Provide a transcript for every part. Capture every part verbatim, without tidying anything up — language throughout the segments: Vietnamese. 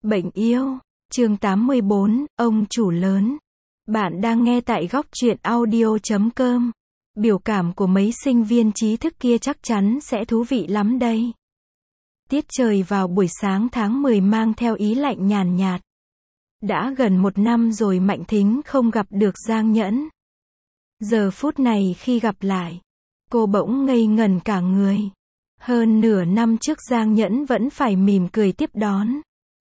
Bệnh yêu. Chương tám mươi bốn, ông chủ lớn. Bạn đang nghe tại góc truyện audio chấm com. Biểu cảm của mấy sinh viên trí thức kia chắc chắn sẽ thú vị lắm đây. Tiết trời vào buổi sáng tháng mười mang theo ý lạnh nhàn nhạt. Đã gần một năm rồi Mạnh Thính không gặp được Giang Nhẫn. Giờ phút này khi gặp lại, cô bỗng ngây ngẩn cả người. Hơn nửa năm trước Giang Nhẫn vẫn phải mỉm cười tiếp đón.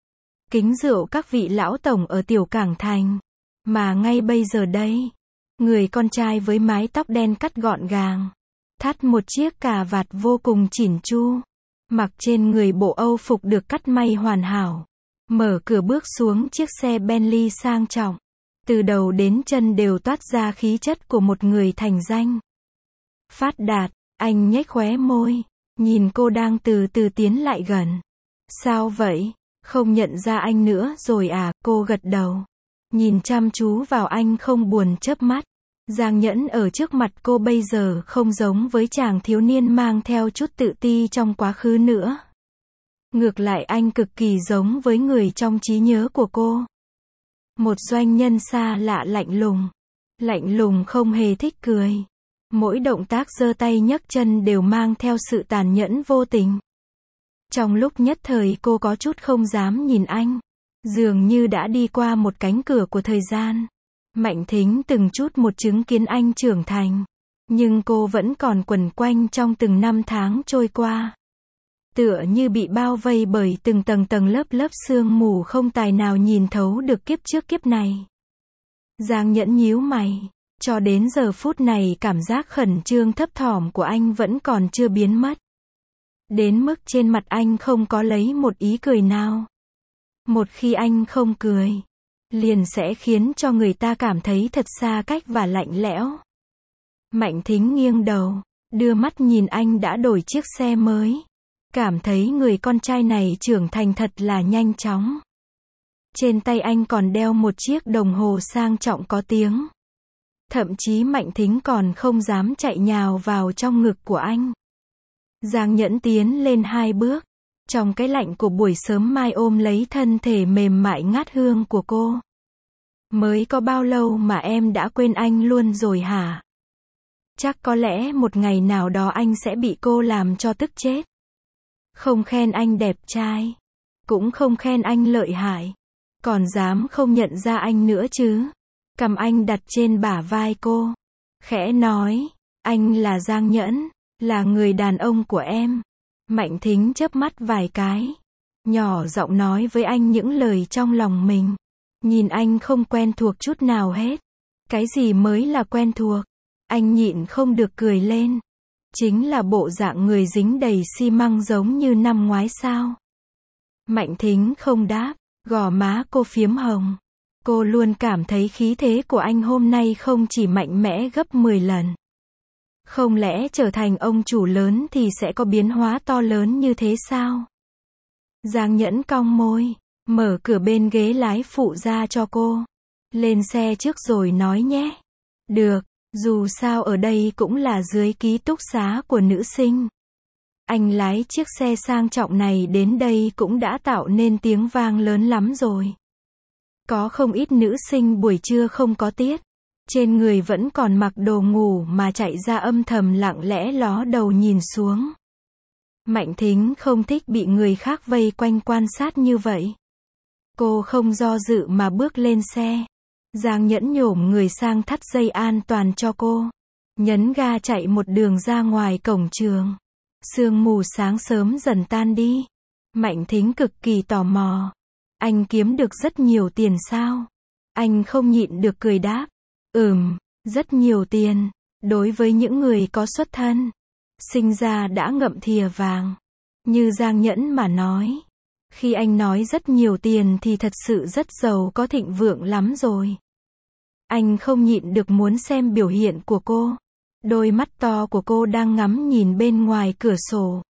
Kính rượu các vị lão tổng ở Tiểu Cảng Thành. Mà ngay bây giờ đây, người con trai với mái tóc đen cắt gọn gàng, thắt một chiếc cà vạt vô cùng chỉn chu, mặc trên người bộ Âu phục được cắt may hoàn hảo, mở cửa bước xuống chiếc xe Bentley sang trọng. Từ đầu đến chân đều toát ra khí chất của một người thành danh. Phát Đạt, anh nhếch khóe môi, nhìn cô đang từ từ tiến lại gần. Sao vậy? Không nhận ra anh nữa rồi à? Cô gật đầu, nhìn chăm chú vào anh không buồn chớp mắt. Giang Nhẫn ở trước mặt cô bây giờ không giống với chàng thiếu niên mang theo chút tự ti trong quá khứ nữa. Ngược lại anh cực kỳ giống với người trong trí nhớ của cô. Một doanh nhân xa lạ lạnh lùng. Lạnh lùng không hề thích cười. Mỗi động tác giơ tay nhấc chân đều mang theo sự tàn nhẫn vô tình. Trong lúc nhất thời cô có chút không dám nhìn anh. Dường như đã đi qua một cánh cửa của thời gian. Mạnh Thính từng chút một chứng kiến anh trưởng thành. Nhưng cô vẫn còn quẩn quanh trong từng năm tháng trôi qua. Tựa như bị bao vây bởi từng tầng tầng lớp lớp sương mù không tài nào nhìn thấu được kiếp trước kiếp này. Giang Nhẫn nhíu mày. Cho đến giờ phút này cảm giác khẩn trương thấp thỏm của anh vẫn còn chưa biến mất. Đến mức trên mặt anh không có lấy một ý cười nào. Một khi anh không cười, liền sẽ khiến cho người ta cảm thấy thật xa cách và lạnh lẽo. Mạnh Thính nghiêng đầu, đưa mắt nhìn anh đã đổi chiếc xe mới. Cảm thấy người con trai này trưởng thành thật là nhanh chóng. Trên tay anh còn đeo một chiếc đồng hồ sang trọng có tiếng. Thậm chí Mạnh Thính còn không dám chạy nhào vào trong ngực của anh. Giang Nhẫn tiến lên hai bước. Trong cái lạnh của buổi sớm mai ôm lấy thân thể mềm mại ngát hương của cô. Mới có bao lâu mà em đã quên anh luôn rồi hả? Chắc có lẽ một ngày nào đó anh sẽ bị cô làm cho tức chết. Không khen anh đẹp trai. Cũng không khen anh lợi hại. Còn dám không nhận ra anh nữa chứ? Cầm anh đặt trên bả vai cô. Khẽ nói, anh là Giang Nhẫn, là người đàn ông của em. Mạnh Thính chớp mắt vài cái. Nhỏ giọng nói với anh những lời trong lòng mình. Nhìn anh không quen thuộc chút nào hết. Cái gì mới là quen thuộc? Anh nhịn không được cười lên. Chính là bộ dạng người dính đầy xi măng giống như năm ngoái sao? Mạnh Thính không đáp, gò má cô phiếm hồng. Cô luôn cảm thấy khí thế của anh hôm nay không chỉ mạnh mẽ gấp mười lần. Không lẽ trở thành ông chủ lớn thì sẽ có biến hóa to lớn như thế sao? Giang Nhẫn cong môi, mở cửa bên ghế lái phụ ra cho cô. Lên xe trước rồi nói nhé. Được, dù sao ở đây cũng là dưới ký túc xá của nữ sinh. Anh lái chiếc xe sang trọng này đến đây cũng đã tạo nên tiếng vang lớn lắm rồi. Có không ít nữ sinh buổi trưa không có tiết. Trên người vẫn còn mặc đồ ngủ mà chạy ra âm thầm lặng lẽ ló đầu nhìn xuống. Mạnh Thính không thích bị người khác vây quanh quan sát như vậy. Cô không do dự mà bước lên xe. Giang Nhẫn nhổm người sang thắt dây an toàn cho cô. Nhấn ga chạy một đường ra ngoài cổng trường. Sương mù sáng sớm dần tan đi. Mạnh Thính cực kỳ tò mò. Anh kiếm được rất nhiều tiền sao? Anh không nhịn được cười đáp. Ừm, rất nhiều tiền. Đối với những người có xuất thân, sinh ra đã ngậm thìa vàng. Như Giang Nhẫn mà nói. Khi anh nói rất nhiều tiền thì thật sự rất giàu có thịnh vượng lắm rồi. Anh không nhịn được muốn xem biểu hiện của cô. Đôi mắt to của cô đang ngắm nhìn bên ngoài cửa sổ.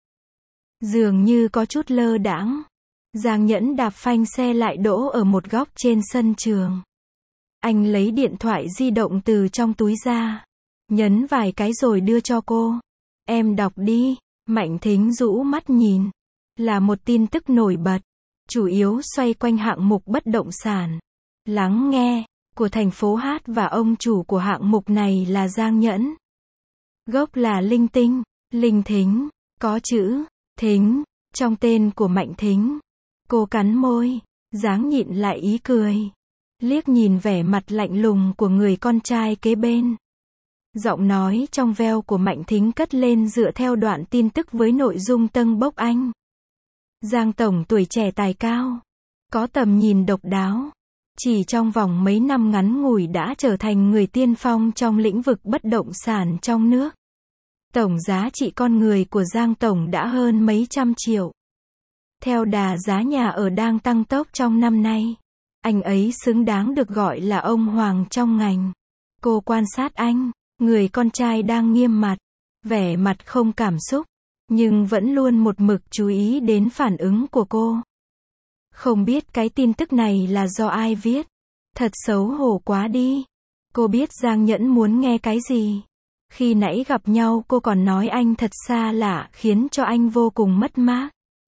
Dường như có chút lơ đãng. Giang Nhẫn đạp phanh xe lại đỗ ở một góc trên sân trường. Anh lấy điện thoại di động từ trong túi ra. Nhấn vài cái rồi đưa cho cô. Em đọc đi. Mạnh Thính rũ mắt nhìn. Là một tin tức nổi bật. chủ yếu xoay quanh hạng mục bất động sản. Lắng nghe, của thành phố Hát và ông chủ của hạng mục này là Giang Nhẫn. Gốc là Linh Tinh, Linh Thính, có chữ Thính trong tên của Mạnh Thính. Cô cắn môi, dáng nhịn lại ý cười, liếc nhìn vẻ mặt lạnh lùng của người con trai kế bên. Giọng nói trong veo của Mạnh Thính cất lên dựa theo đoạn tin tức với nội dung tâng bốc anh. Giang tổng tuổi trẻ tài cao, có tầm nhìn độc đáo, chỉ trong vòng mấy năm ngắn ngủi đã trở thành người tiên phong trong lĩnh vực bất động sản trong nước. Tổng giá trị con người của Giang tổng đã hơn mấy trăm triệu. Theo đà giá nhà ở đang tăng tốc trong năm nay, anh ấy xứng đáng được gọi là ông hoàng trong ngành. Cô quan sát anh, người con trai đang nghiêm mặt, vẻ mặt không cảm xúc, nhưng vẫn luôn một mực chú ý đến phản ứng của cô. Không biết cái tin tức này là do ai viết. Thật xấu hổ quá đi. Cô biết Giang Nhẫn muốn nghe cái gì. Khi nãy gặp nhau cô còn nói anh thật xa lạ, khiến cho anh vô cùng mất mát.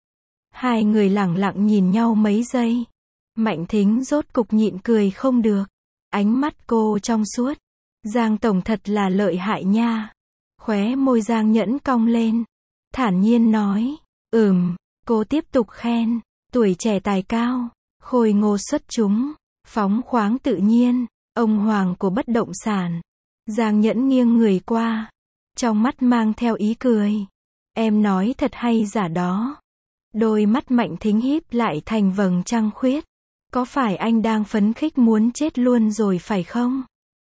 Hai người lẳng lặng nhìn nhau mấy giây. Mạnh Thính rốt cục nhịn cười không được. Ánh mắt cô trong suốt. Giang tổng thật là lợi hại nha. Khóe môi Giang Nhẫn cong lên, thản nhiên nói, ừm. Cô tiếp tục khen, tuổi trẻ tài cao, khôi ngô xuất chúng, phóng khoáng tự nhiên, ông hoàng của bất động sản. Giang Nhẫn nghiêng người qua, trong mắt mang theo ý cười. Em nói thật hay giả đó. Đôi mắt Mạnh Thính híp lại thành vầng trăng khuyết. Có phải anh đang phấn khích muốn chết luôn rồi phải không?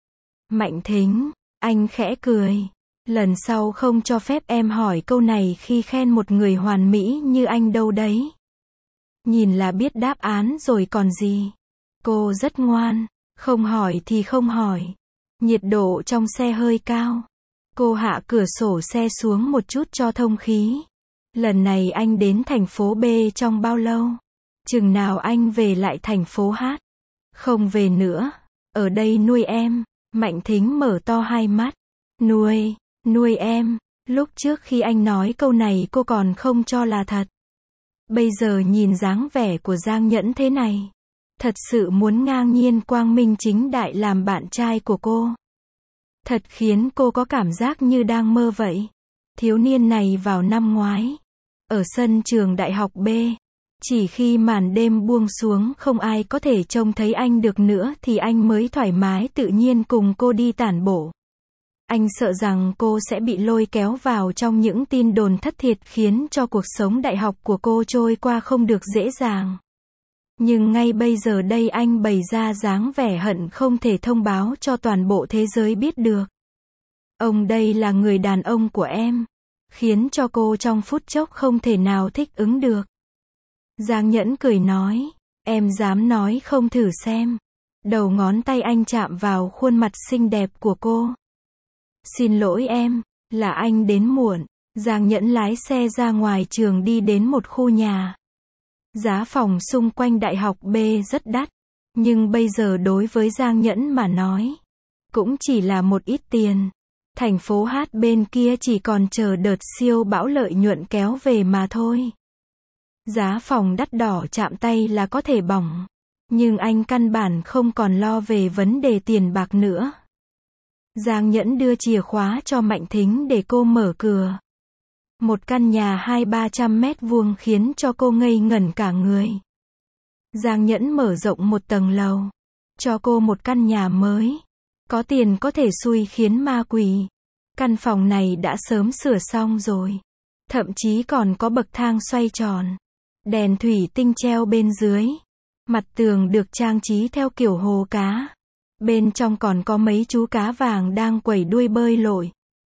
Mạnh Thính, anh khẽ cười. Lần sau không cho phép em hỏi câu này khi khen một người hoàn mỹ như anh đâu đấy. Nhìn là biết đáp án rồi còn gì. Cô rất ngoan, không hỏi thì không hỏi. Nhiệt độ trong xe hơi cao. Cô hạ cửa sổ xe xuống một chút cho thông khí. Lần này anh đến thành phố B trong bao lâu? Chừng nào anh về lại thành phố Hát? Không về nữa, ở đây nuôi em. Mạnh Thính mở to hai mắt. Nuôi, nuôi em. Lúc trước khi anh nói câu này cô còn không cho là thật. Bây giờ nhìn dáng vẻ của Giang Nhẫn thế này, thật sự muốn ngang nhiên quang minh chính đại làm bạn trai của cô. Thật khiến cô có cảm giác như đang mơ vậy. Thiếu niên này vào năm ngoái, ở sân trường đại học B, chỉ khi màn đêm buông xuống không ai có thể trông thấy anh được nữa thì anh mới thoải mái tự nhiên cùng cô đi tản bộ. Anh sợ rằng cô sẽ bị lôi kéo vào trong những tin đồn thất thiệt khiến cho cuộc sống đại học của cô trôi qua không được dễ dàng. Nhưng ngay bây giờ đây anh bày ra dáng vẻ hận không thể thông báo cho toàn bộ thế giới biết được. Ông đây là người đàn ông của em. Khiến cho cô trong phút chốc không thể nào thích ứng được. Giang Nhẫn cười nói, em dám nói không thử xem. Đầu ngón tay anh chạm vào khuôn mặt xinh đẹp của cô. Xin lỗi em, là anh đến muộn. Giang Nhẫn lái xe ra ngoài trường đi đến một khu nhà. Giá phòng xung quanh đại học B rất đắt. Nhưng bây giờ đối với Giang Nhẫn mà nói, cũng chỉ là một ít tiền. Thành phố Hát bên kia chỉ còn chờ đợt siêu bão lợi nhuận kéo về mà thôi. Giá phòng đắt đỏ chạm tay là có thể bỏng. Nhưng anh căn bản không còn lo về vấn đề tiền bạc nữa. Giang Nhẫn đưa chìa khóa cho Mạnh Thính để cô mở cửa. Một căn nhà hai ba trăm mét vuông khiến cho cô ngây ngẩn cả người. Giang Nhẫn mở rộng một tầng lầu, cho cô một căn nhà mới. Có tiền có thể xui khiến ma quỷ. Căn phòng này đã sớm sửa xong rồi. Thậm chí còn có bậc thang xoay tròn. Đèn thủy tinh treo bên dưới. Mặt tường được trang trí theo kiểu hồ cá. Bên trong còn có mấy chú cá vàng đang quẩy đuôi bơi lội.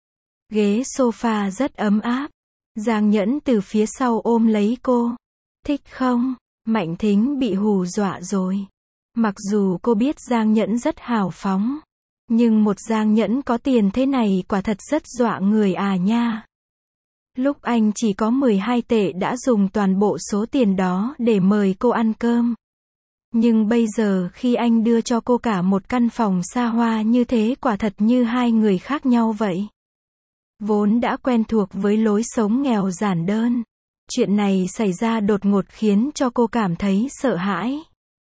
Ghế sofa rất ấm áp. Giang Nhẫn từ phía sau ôm lấy cô. Thích không? Mạnh Thính bị hù dọa rồi. Mặc dù cô biết Giang Nhẫn rất hào phóng. Nhưng một Giang Nhẫn có tiền thế này quả thật rất dọa người à nha. Lúc anh chỉ có mười hai tệ đã dùng toàn bộ số tiền đó để mời cô ăn cơm. Nhưng bây giờ khi anh đưa cho cô cả một căn phòng xa hoa như thế quả thật như hai người khác nhau vậy. Vốn đã quen thuộc với lối sống nghèo giản đơn. Chuyện này xảy ra đột ngột khiến cho cô cảm thấy sợ hãi.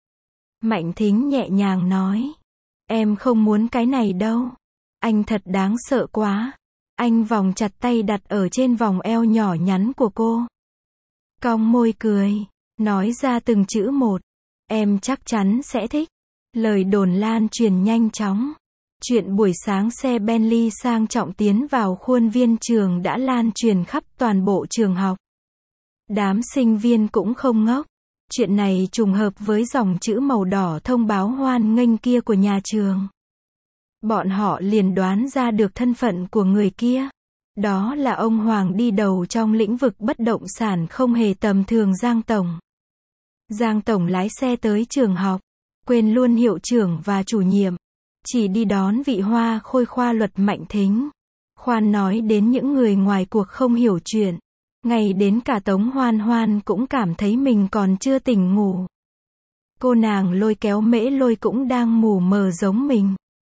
Mạnh Thính nhẹ nhàng nói. Em không muốn cái này đâu. Anh thật đáng sợ quá. Anh vòng chặt tay đặt ở trên vòng eo nhỏ nhắn của cô. Cong môi cười. Nói ra từng chữ một. Em chắc chắn sẽ thích. Lời đồn lan truyền nhanh chóng. Chuyện buổi sáng xe Bentley sang trọng tiến vào khuôn viên trường đã lan truyền khắp toàn bộ trường học. Đám sinh viên cũng không ngốc. Chuyện này trùng hợp với dòng chữ màu đỏ thông báo hoan nghênh kia của nhà trường. Bọn họ liền đoán ra được thân phận của người kia. Đó là ông Hoàng đi đầu trong lĩnh vực bất động sản không hề tầm thường Giang Tổng. Giang Tổng lái xe tới trường học, quên luôn hiệu trưởng và chủ nhiệm. Chỉ đi đón vị hoa khôi khoa luật Mạnh Thính. Khoan nói đến những người ngoài cuộc không hiểu chuyện. Ngay đến cả Tống Hoan Hoan cũng cảm thấy mình còn chưa tỉnh ngủ. Cô nàng lôi kéo Mễ Lôi cũng đang mù mờ giống mình.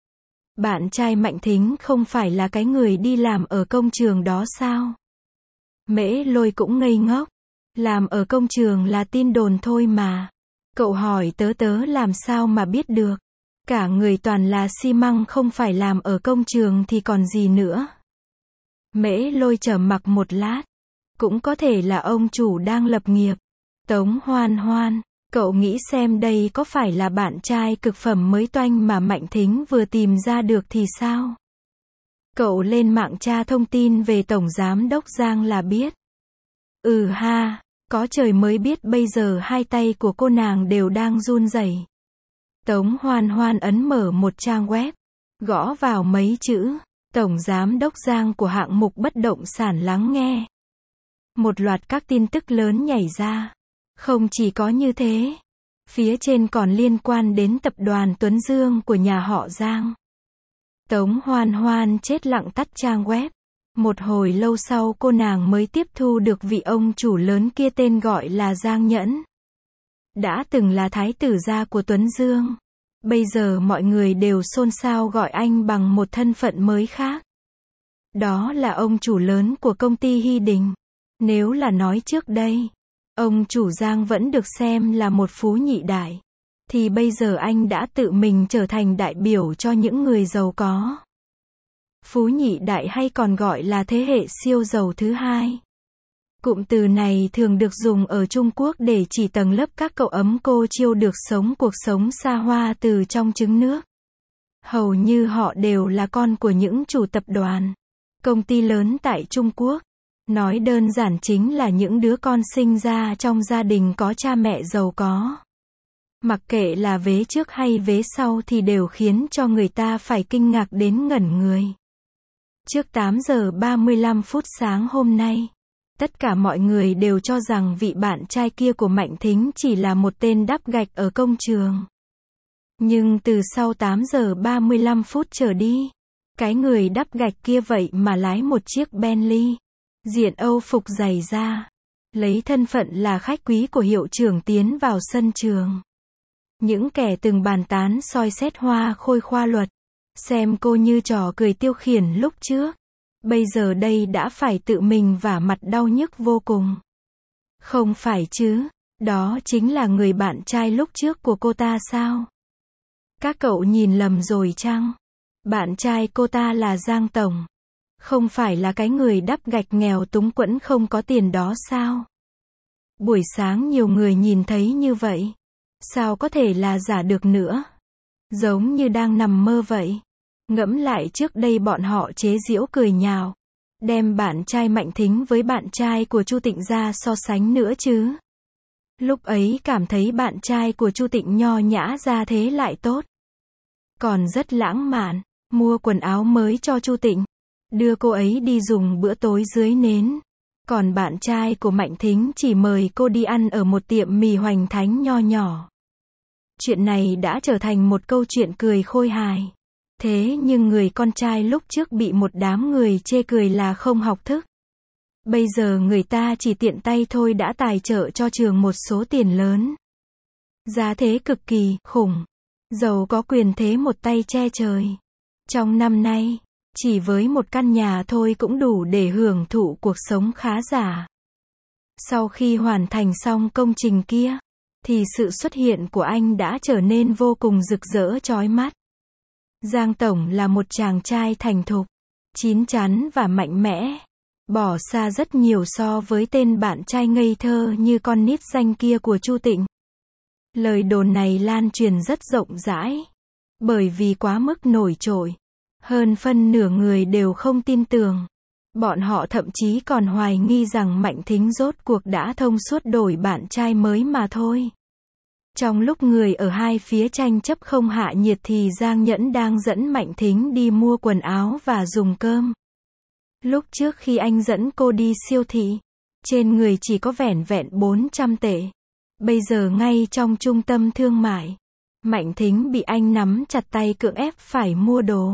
Bạn trai Mạnh Thính không phải là cái người đi làm ở công trường đó sao? Mễ Lôi cũng ngây ngốc. Làm ở công trường là tin đồn thôi mà. Cậu hỏi tớ tớ làm sao mà biết được. Cả người toàn là xi măng, không phải làm ở công trường thì còn gì nữa. Mễ Lôi trầm mặc một lát. Cũng có thể là ông chủ đang lập nghiệp. Tống Hoan Hoan, cậu nghĩ xem đây có phải là bạn trai cực phẩm mới toanh mà Mạnh Thính vừa tìm ra được thì sao? Cậu lên mạng tra thông tin về Tổng Giám đốc Giang là biết. Ừ ha, có trời mới biết bây giờ hai tay của cô nàng đều đang run rẩy. Tống Hoan Hoan ấn mở một trang web, gõ vào mấy chữ, Tổng Giám đốc Giang của hạng mục bất động sản lắng nghe. Một loạt các tin tức lớn nhảy ra. Không chỉ có như thế, phía trên còn liên quan đến tập đoàn Tuấn Dương của nhà họ Giang. Tống Hoan Hoan chết lặng tắt trang web. Một hồi lâu sau cô nàng mới tiếp thu được vị ông chủ lớn kia tên gọi là Giang Nhẫn. Đã từng là thái tử gia của Tuấn Dương. Bây giờ mọi người đều xôn xao gọi anh bằng một thân phận mới khác. Đó là ông chủ lớn của công ty Hy Đình. Nếu là nói trước đây, ông chủ Giang vẫn được xem là một phú nhị đại, thì bây giờ anh đã tự mình trở thành đại biểu cho những người giàu có. Phú nhị đại hay còn gọi là thế hệ siêu giàu thứ hai. Cụm từ này thường được dùng ở Trung Quốc để chỉ tầng lớp các cậu ấm cô chiêu được sống cuộc sống xa hoa từ trong trứng nước. Hầu như họ đều là con của những chủ tập đoàn, công ty lớn tại Trung Quốc. Nói đơn giản chính là những đứa con sinh ra trong gia đình có cha mẹ giàu có. Mặc kệ là vế trước hay vế sau thì đều khiến cho người ta phải kinh ngạc đến ngẩn người. Trước tám giờ ba mươi lăm phút sáng hôm nay, tất cả mọi người đều cho rằng vị bạn trai kia của Mạnh Thính chỉ là một tên đắp gạch ở công trường. Nhưng từ sau tám giờ ba mươi lăm phút trở đi, cái người đắp gạch kia vậy mà lái một chiếc Bentley, diện Âu phục dày da, lấy thân phận là khách quý của hiệu trưởng tiến vào sân trường. Những kẻ từng bàn tán soi xét hoa khôi khoa luật, xem cô như trò cười tiêu khiển lúc trước, bây giờ đây đã phải tự mình vả mặt đau nhức vô cùng. Không phải chứ, đó chính là người bạn trai lúc trước của cô ta sao? Các cậu nhìn lầm rồi chăng? Bạn trai cô ta là Giang Tổng. Không phải là cái người đắp gạch nghèo túng quẫn không có tiền đó sao? Buổi sáng nhiều người nhìn thấy như vậy. Sao có thể là giả được nữa? Giống như đang nằm mơ vậy. Ngẫm lại trước đây bọn họ chế giễu cười nhạo, đem bạn trai Mạnh Thính với bạn trai của Chu Tịnh ra so sánh nữa chứ. Lúc ấy cảm thấy bạn trai của Chu Tịnh nho nhã ra thế lại tốt. Còn rất lãng mạn, mua quần áo mới cho Chu Tịnh, đưa cô ấy đi dùng bữa tối dưới nến. Còn bạn trai của Mạnh Thính chỉ mời cô đi ăn ở một tiệm mì hoành thánh nho nhỏ. Chuyện này đã trở thành một câu chuyện cười khôi hài. Thế nhưng người con trai lúc trước bị một đám người chê cười là không học thức. Bây giờ người ta chỉ tiện tay thôi đã tài trợ cho trường một số tiền lớn. Giá thế cực kỳ khủng. Giàu có quyền thế một tay che trời. Trong năm nay, chỉ với một căn nhà thôi cũng đủ để hưởng thụ cuộc sống khá giả. Sau khi hoàn thành xong công trình kia, thì sự xuất hiện của anh đã trở nên vô cùng rực rỡ chói mắt. Giang Tổng là một chàng trai thành thục, chín chắn và mạnh mẽ, bỏ xa rất nhiều so với tên bạn trai ngây thơ như con nít danh kia của Chu Tịnh. Lời đồn này lan truyền rất rộng rãi, bởi vì quá mức nổi trội. Hơn phân nửa người đều không tin tưởng. Bọn họ thậm chí còn hoài nghi rằng Mạnh Thính rốt cuộc đã thông suốt đổi bạn trai mới mà thôi. Trong lúc người ở hai phía tranh chấp không hạ nhiệt thì Giang Nhẫn đang dẫn Mạnh Thính đi mua quần áo và dùng cơm. Lúc trước khi anh dẫn cô đi siêu thị, trên người chỉ có vẻn vẹn bốn trăm tệ. Bây giờ ngay trong trung tâm thương mại, Mạnh Thính bị anh nắm chặt tay cưỡng ép phải mua đồ.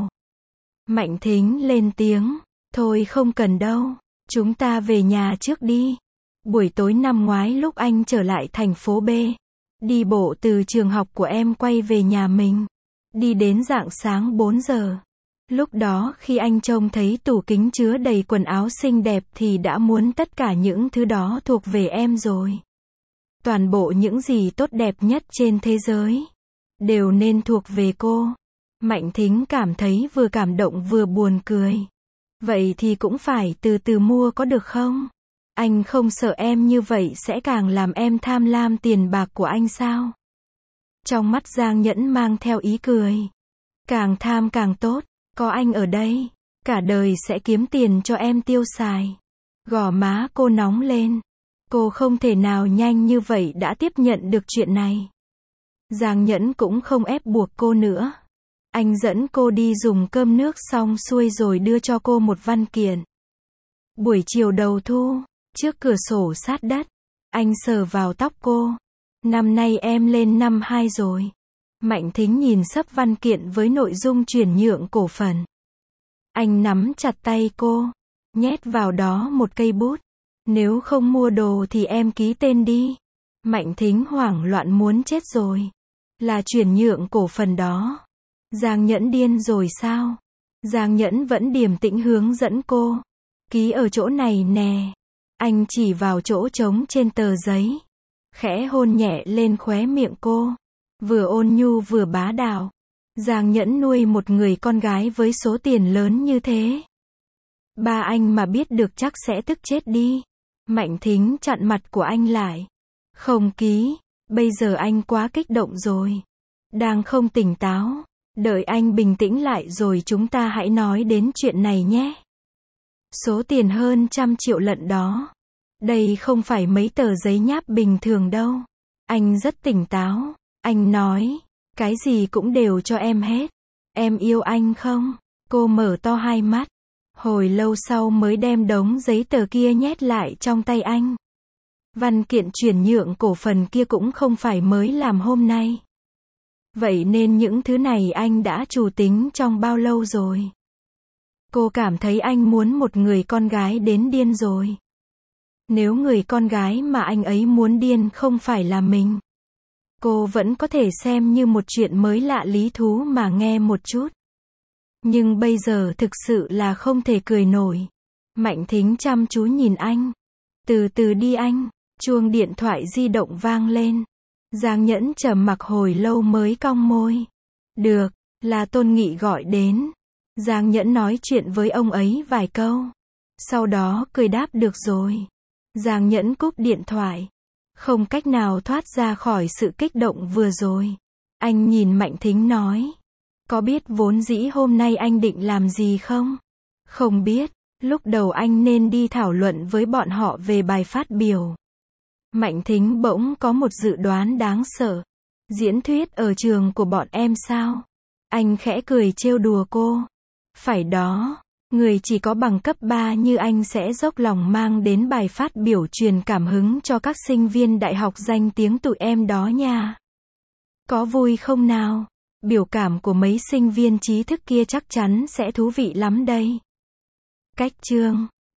Mạnh Thính lên tiếng, thôi không cần đâu, chúng ta về nhà trước đi. Buổi tối năm ngoái lúc anh trở lại thành phố B, đi bộ từ trường học của em quay về nhà mình, đi đến rạng sáng bốn giờ. Lúc đó khi anh trông thấy tủ kính chứa đầy quần áo xinh đẹp thì đã muốn tất cả những thứ đó thuộc về em rồi. Toàn bộ những gì tốt đẹp nhất trên thế giới đều nên thuộc về cô. Mạnh Thính cảm thấy vừa cảm động vừa buồn cười. Vậy thì cũng phải từ từ mua có được không? Anh không sợ em như vậy sẽ càng làm em tham lam tiền bạc của anh sao? Trong mắt Giang Nhẫn mang theo ý cười. Càng tham càng tốt, có anh ở đây, cả đời sẽ kiếm tiền cho em tiêu xài. Gò má cô nóng lên. Cô không thể nào nhanh như vậy đã tiếp nhận được chuyện này. Giang Nhẫn cũng không ép buộc cô nữa. Anh dẫn cô đi dùng cơm nước xong xuôi rồi đưa cho cô một văn kiện. Buổi chiều đầu thu, trước cửa sổ sát đất, anh sờ vào tóc cô. Năm nay em lên năm hai rồi. Mạnh Thính nhìn xấp văn kiện với nội dung chuyển nhượng cổ phần. Anh nắm chặt tay cô, nhét vào đó một cây bút. Nếu không mua đồ thì em ký tên đi. Mạnh Thính hoảng loạn muốn chết rồi. Là chuyển nhượng cổ phần đó. Giang Nhẫn điên rồi sao? Giang Nhẫn vẫn điềm tĩnh hướng dẫn cô. Ký ở chỗ này nè. Anh chỉ vào chỗ trống trên tờ giấy. Khẽ hôn nhẹ lên khóe miệng cô. Vừa ôn nhu vừa bá đạo. Giang Nhẫn nuôi một người con gái với số tiền lớn như thế. Ba anh mà biết được chắc sẽ tức chết đi. Mạnh Thính chặn mặt của anh lại. Không ký, bây giờ anh quá kích động rồi. Đang không tỉnh táo. Đợi anh bình tĩnh lại rồi chúng ta hãy nói đến chuyện này nhé. Số tiền hơn trăm triệu lận đó. Đây không phải mấy tờ giấy nháp bình thường đâu. Anh rất tỉnh táo. Anh nói, cái gì cũng đều cho em hết. Em yêu anh không? Cô mở to hai mắt. Hồi lâu sau mới đem đống giấy tờ kia nhét lại trong tay anh. Văn kiện chuyển nhượng cổ phần kia cũng không phải mới làm hôm nay. Vậy nên những thứ này anh đã chủ tính trong bao lâu rồi? Cô cảm thấy anh muốn một người con gái đến điên rồi. Nếu người con gái mà anh ấy muốn điên không phải là mình, cô vẫn có thể xem như một chuyện mới lạ lý thú mà nghe một chút. Nhưng bây giờ thực sự là không thể cười nổi. Mạnh Thính chăm chú nhìn anh. Từ từ đi anh. Chuông điện thoại di động vang lên. Giang Nhẫn trầm mặc hồi lâu mới cong môi. Được, là Tôn Nghị gọi đến. Giang Nhẫn nói chuyện với ông ấy vài câu. Sau đó cười đáp được rồi. Giang Nhẫn cúp điện thoại. Không cách nào thoát ra khỏi sự kích động vừa rồi. Anh nhìn Mạnh Thính nói. Có biết vốn dĩ hôm nay anh định làm gì không? Không biết. Lúc đầu anh nên đi thảo luận với bọn họ về bài phát biểu. Mạnh Thính bỗng có một dự đoán đáng sợ. Diễn thuyết ở trường của bọn em sao? Anh khẽ cười trêu đùa cô. Phải đó, người chỉ có bằng cấp ba như anh sẽ dốc lòng mang đến bài phát biểu truyền cảm hứng cho các sinh viên đại học danh tiếng tụi em đó nha. Có vui không nào? Biểu cảm của mấy sinh viên trí thức kia chắc chắn sẽ thú vị lắm đây. Cách chương